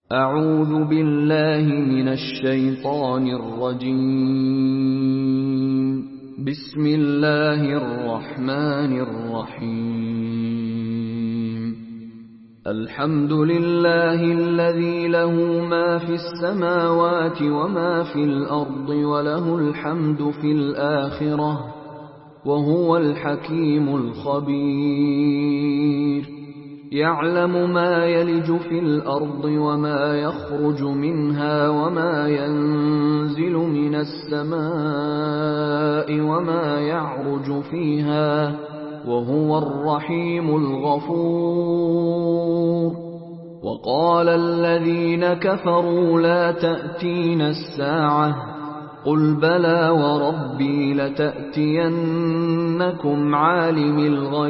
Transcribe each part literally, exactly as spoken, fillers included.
أعوذ بالله من الشيطان الرجيم. بسم الله الرحمن الرحيم. الحمد لله الذي له ما في السماوات وما في الأرض وله الحمد في الآخرة وهو الحكيم الخبير. يعلم ما يلج في الأرض وما يخرج منها وما ينزل من السماء وما يعرج فيها وهو الرحيم الغفور. وقال الذين كفروا لا تأتينا الساعة قل بلى وربي لتأتينكم عالم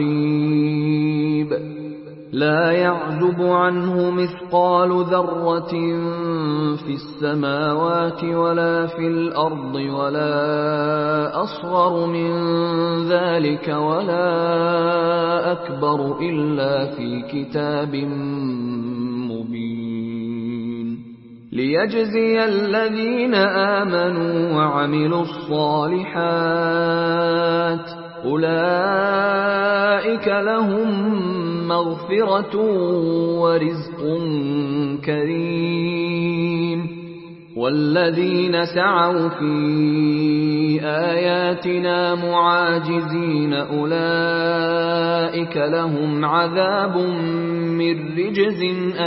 الغيب لا يعزب عنه مثقال ذرة في السماوات ولا في الأرض ولا أصغر من ذلك ولا أكبر إلا في كتاب مبين ليجزي الذين آمنوا وعملوا الصالحات أولئك لهم مغفرة ورزق كريم. والذين سعوا في آياتنا معاجزين أولئك لهم عذاب من رجز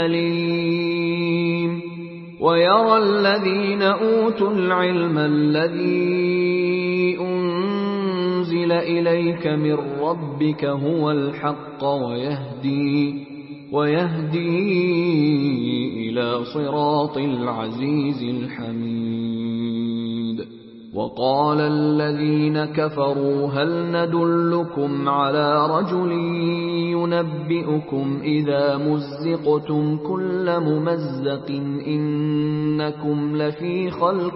أليم. ويرى الذين أوتوا العلم الذي أنزل إليك من ربك هو الحق ويهدي, ويهدي إلى صراط العزيز الحميد. وقال الذين كفروا هل ندلكم على رجل ينبئكم إذا مزقتم كل ممزق إنكم لفي خلق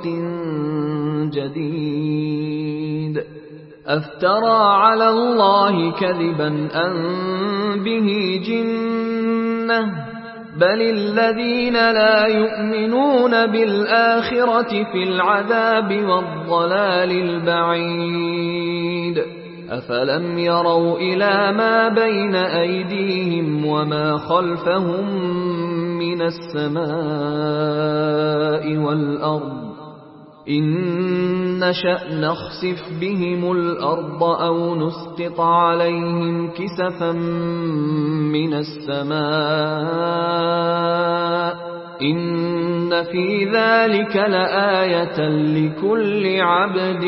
جديد أفترى على الله كذبا أم به جنة بل الذين لا يؤمنون بالآخرة في العذاب والضلال البعيد. أفلم يروا إلى ما بين أيديهم وما خلفهم من السماء والأرض إن نشأ نخسف بهم الأرض أو نسقط عليهم كسفا من السماء إن في ذلك لآية لكل عبد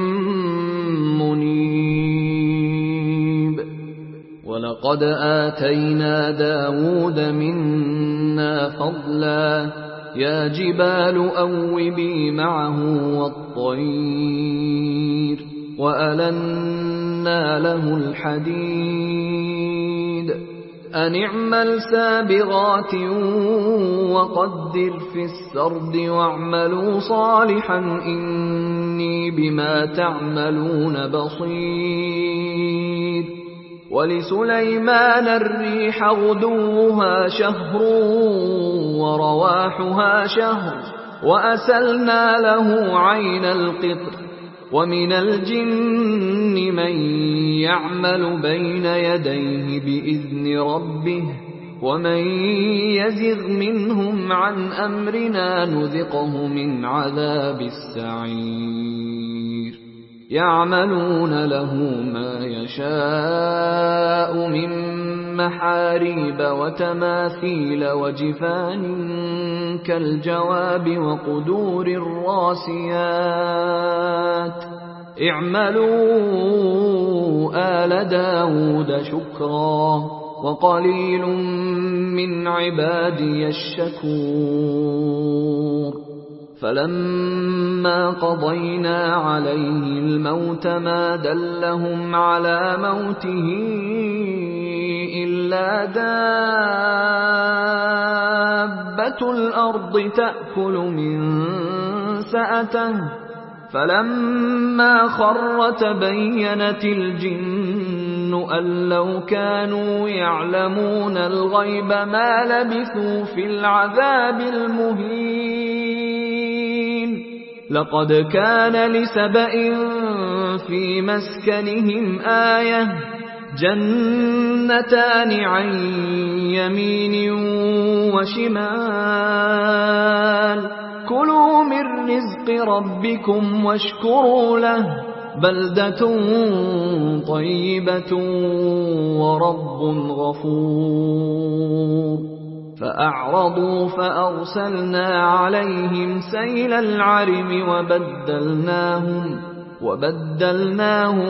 منيب. ولقد آتينا داود منا فضلا يا جبال أوبي معه والطير وألنا له الحديد أن اعمل سابغات وقدر في السرد واعملوا صالحا إني بما تعملون بصير. ولسليمان الريح غدوها شهر ورواحها شهر وأسلنا له عين القطر ومن الجن من يعمل بين يديه بإذن ربه ومن يزغ منهم عن أمرنا نذقه من عذاب السعير. يعملون له ما يشاء من محاريب وتماثيل وجفان كالجواب وقدور الراسيات اعملوا آل داود شكرا وقليل من عبادي الشكور. فلما قضينا عليه الموت ما دلهم على موته إلا دابة الأرض تأكل من سأته فلما خر تبينت الجن أن لو كانوا يعلمون الغيب ما لبثوا في العذاب المهين لقد كان لسبإ في مسكنهم آية جنتان عن يمين وشمال كلوا من رزق ربكم واشكروا له بلدة طيبة ورب غفور فأعرضوا فأرسلنا عليهم سيل العرم وبدلناهم وبدلناهم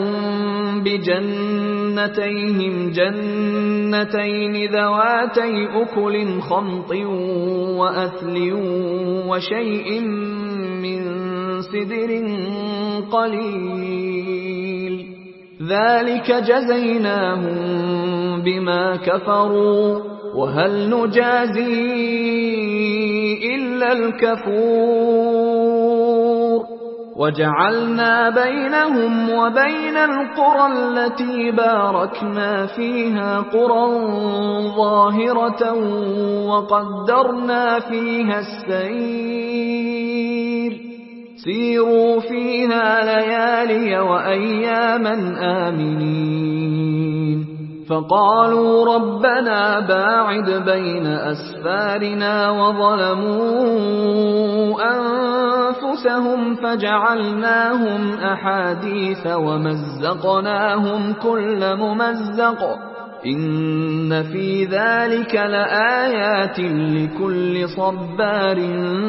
بجنتيهم جنتين ذواتي أكل خمط وأثل وشيء من سدر قليل ذلك جزيناهم بما كفروا وهل نجازي إلا الكفور وجعلنا بينهم وبين القرى التي باركنا فيها قرى ظاهرة وقدرنا فيها السير سيروا فيها ليالي وأياما آمنين فقالوا ربنا باعد بين أسفارنا وظلموا أنفسهم فجعلناهم أحاديث ومزقناهم كل ممزق إن في ذلك لآيات لكل صبار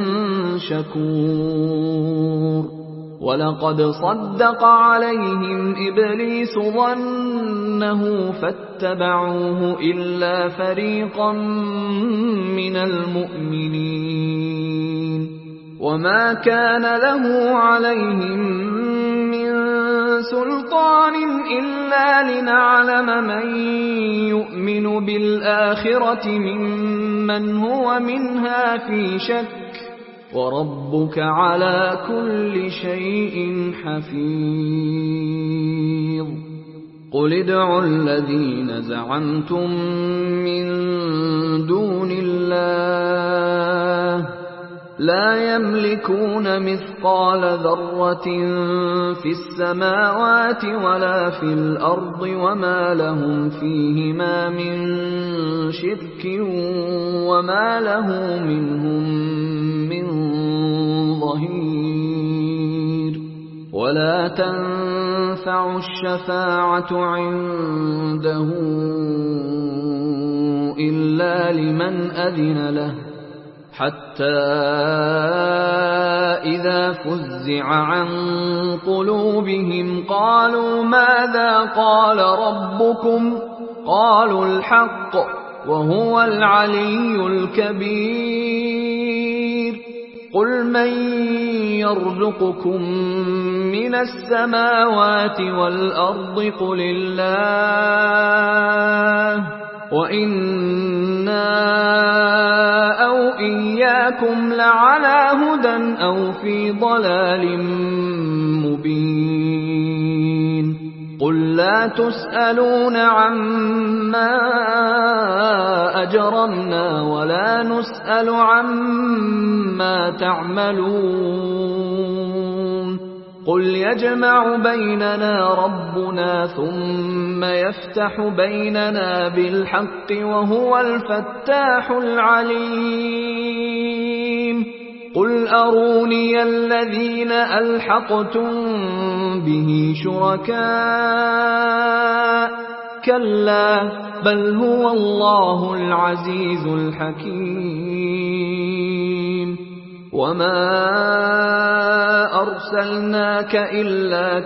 شكور ولقد صدق عليهم إبليس ظنه فاتبعوه إلا فريقا من المؤمنين وما كان له عليهم من سلطان إلا لنعلم من يؤمن بالآخرة ممن هو منها في شك وربك على كل شيء حفيظ قل ادعوا الذين زعمتم من دون الله لا يملكون مثقال ذرة في السماوات ولا في الأرض وما لهم فيهما من شرك وما له منهم من ظهير ولا تنفع الشفاعة عنده إلا لمن أذن له حتى إذا فزع عن قلوبهم قالوا ماذا قال ربكم قالوا الحق وهو العلي الكبير قل من يرزقكم من السماوات والأرض قل الله وإنا أو إياكم لعلى هدى أو في ضلال مبين قل لا تسألون عما أجرمنا ولا نسأل عما تعملون قل يجمع بيننا ربنا ثم يفتح بيننا بالحق وهو الفتاح العليم قل أروني الذين ألحقتم به شركاء كلا بل هو الله العزيز الحكيم وما أرسلناك إلا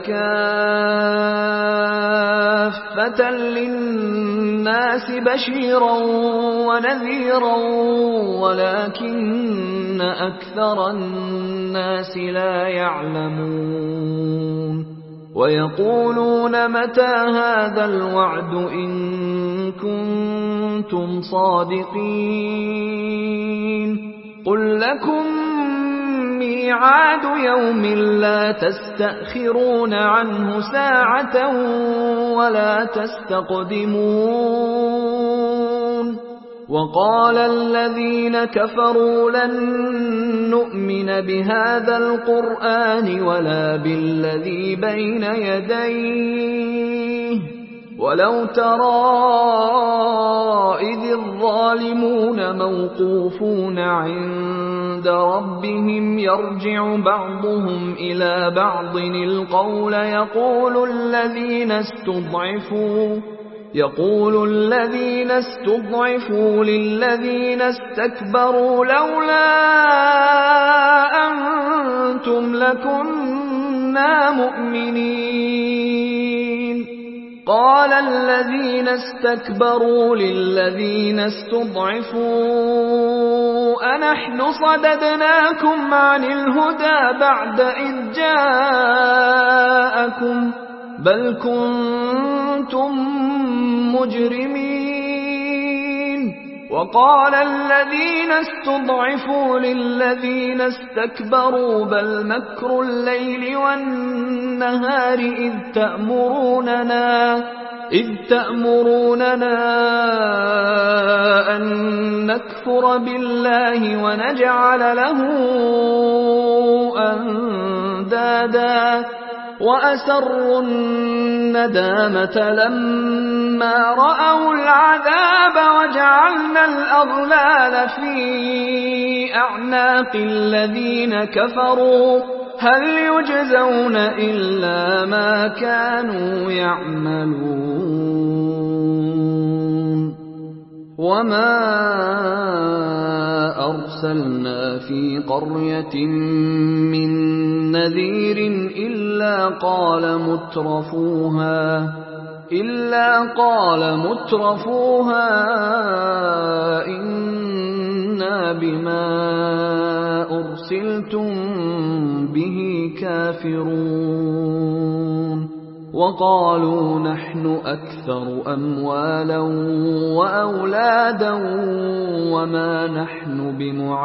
كافة للناس بشيرا ونذيرا ولكن أكثر الناس لا يعلمون ويقولون متى هذا الوعد إن كنتم صادقين قل لكم ميعاد يوم لا تستأخرون عنه ساعة ولا تستقدمون وقال الذين كفروا لن نؤمن بهذا القرآن ولا بالذي بين يديه ولو ترى إذ الظالمون موقوفون عند ربهم يرجع بعضهم إلى بعض القول يقول الذين استضعفوا يقول الذين استضعفوا للذين استكبروا لولا أنتم لكنا مؤمنين قال الذين استكبروا للذين استضعفوا أنحن صددناكم عن الهدى بعد إذ جاءكم بل كنتم مجرمين وقال الذين استضعفوا للذين استكبروا بل مكر الليل والنهار إذ تأمروننا إذ تأمروننا أن نكفر بالله ونجعل له أندادا وأسروا الندامة لما رأوا العذاب وجعلنا الأغلال في أعناق الذين كفروا هل يجزون إلا ما كانوا يعملون وما أرسلنا في قرية من نذير إلا قال مترفوها إلا قال مترفوها إنا بما أرسلتم به كافرون وقالوا نحن أكثر أموالا وأولادا وما نحن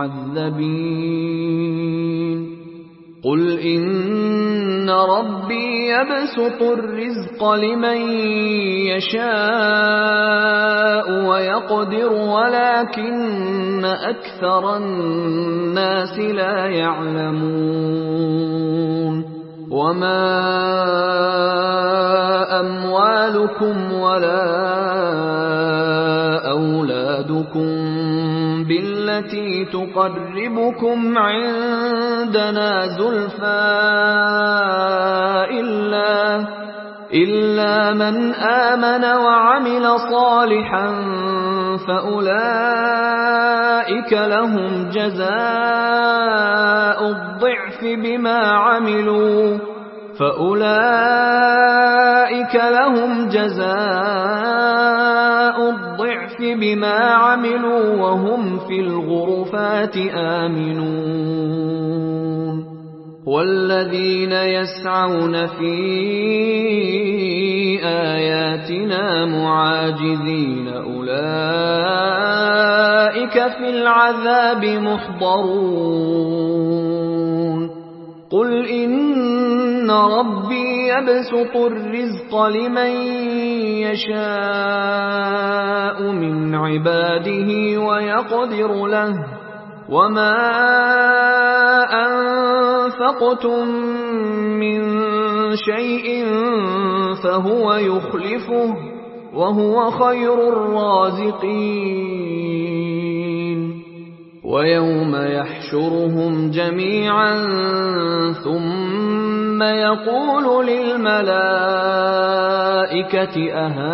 بمعذبين قل إن ربي يبسط الرزق لمن يشاء ويقدر ولكن أكثر الناس لا يعلمون وما أموالكم ولا أولادكم بالتي تقربكم عندنا زلفى إلا, إلا من آمن وعمل صالحا فأولئك لهم جزاء الضعف بما عملوا فأولئك لهم جزاء الضعف بما عملوا وهم في الغرفات آمنون والذين يسعون في آياتنا معاجزين أولئك في العذاب محضرون قل إن ربي يبسط الرزق لمن يشاء من عباده ويقدر له وما أنفقتم من شيء فهو يخلفه وهو خير الرازقين ويوم يحشرهم جميعا ثم يقول للملائكة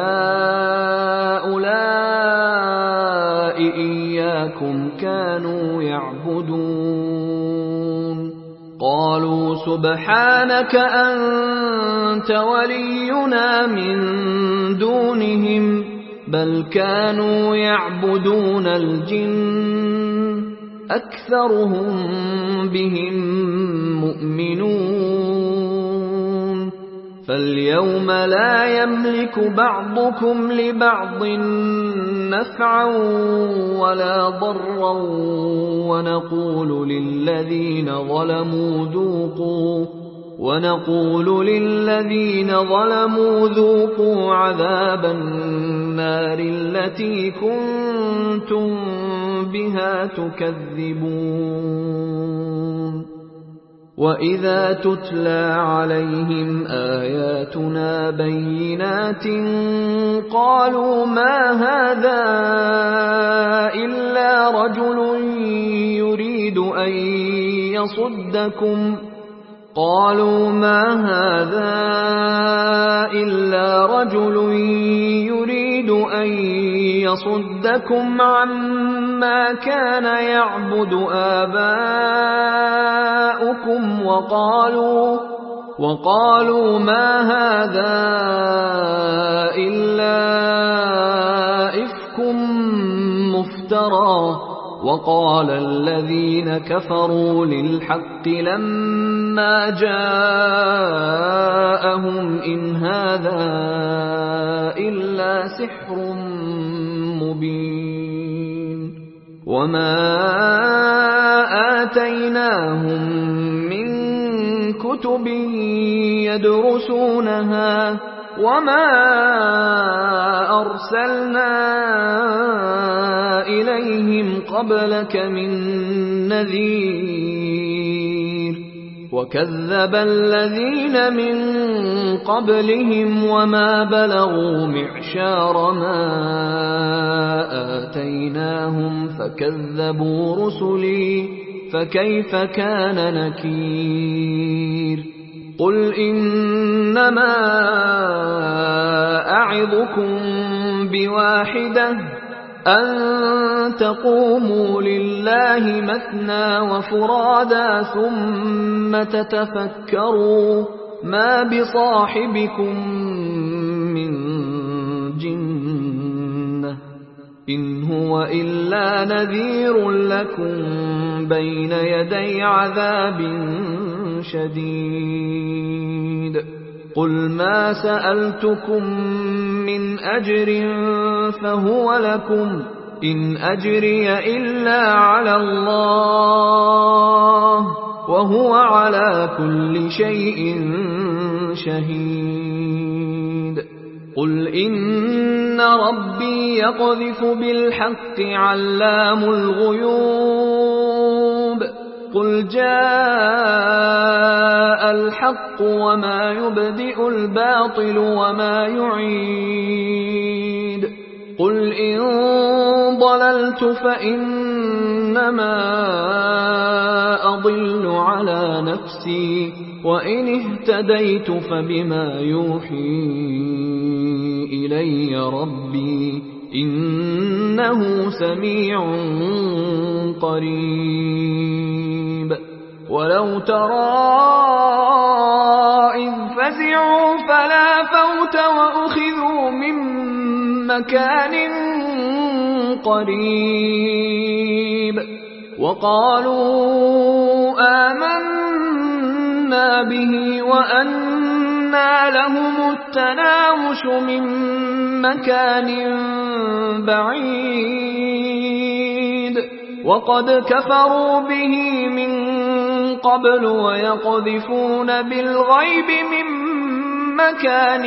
أهؤلاء إياكم كانوا يعبدون قالوا سبحانك أنت ولينا من دونهم بل كانوا يعبدون الجن أكثرهم بهم مؤمنون فاليوم لا يملك بعضكم لبعض نفعا ولا ضرا ونقول للذين ظلموا ذوقوا ونقول للذين ظلموا ذوقوا عذاب النار التي كنتم بها تكذبون وإذا تتلى عليهم آياتنا بينات قالوا ما هذا إلا رجل يريد أن يصدكم قالوا ما هذا إلا رجل يريد أن يصدكم عما كان يعبد آباؤكم وقالوا وقالوا ما هذا إلا إفك مفترى وقال الذين كفروا للحق لما جاءهم إن هذا إلا سحر مبين وما آتيناهم من كتب يدرسونها وما أرسلنا إليهم قبلك من نذير وكذب الذين من قبلهم وما بلغوا معشار ما آتيناهم فكذبوا رسلي فكيف كان نكير قل إنما أعظكم بواحدة أن تقوموا لله مثنى وفرادا ثم تتفكروا ما بصاحبكم من جنة إن هو إلا نذير لكم بين يدي عذاب شديد قل ما سألتكم من أجر فهو لكم إن أجري إلا على الله وهو على كل شيء شهيد قل إن ربي يقذف بالحق علام الغيوب قل جاء الحق وما يبدئ الباطل وما يعيد قل إن ضللت فإنما أضل على نفسي وإن اهتديت فبما يوحي إلي ربي إنه سميع قريب ولو ترى إذ فزعوا فلا فوت وأخذوا من مكان قريب وقالوا آمنا به وأنى لهم التناوش من مكان بعيد وقد كفروا به من قبل ويقذفون بالغيب من مكان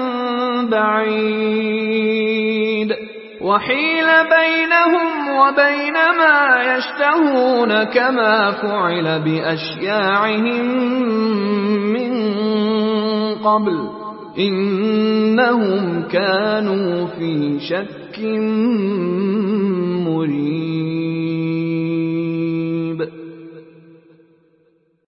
بعيد وحيل بينهم وبين ما يشتهون كما فعل بأشياعهم من قبل إنهم كانوا في شك مريب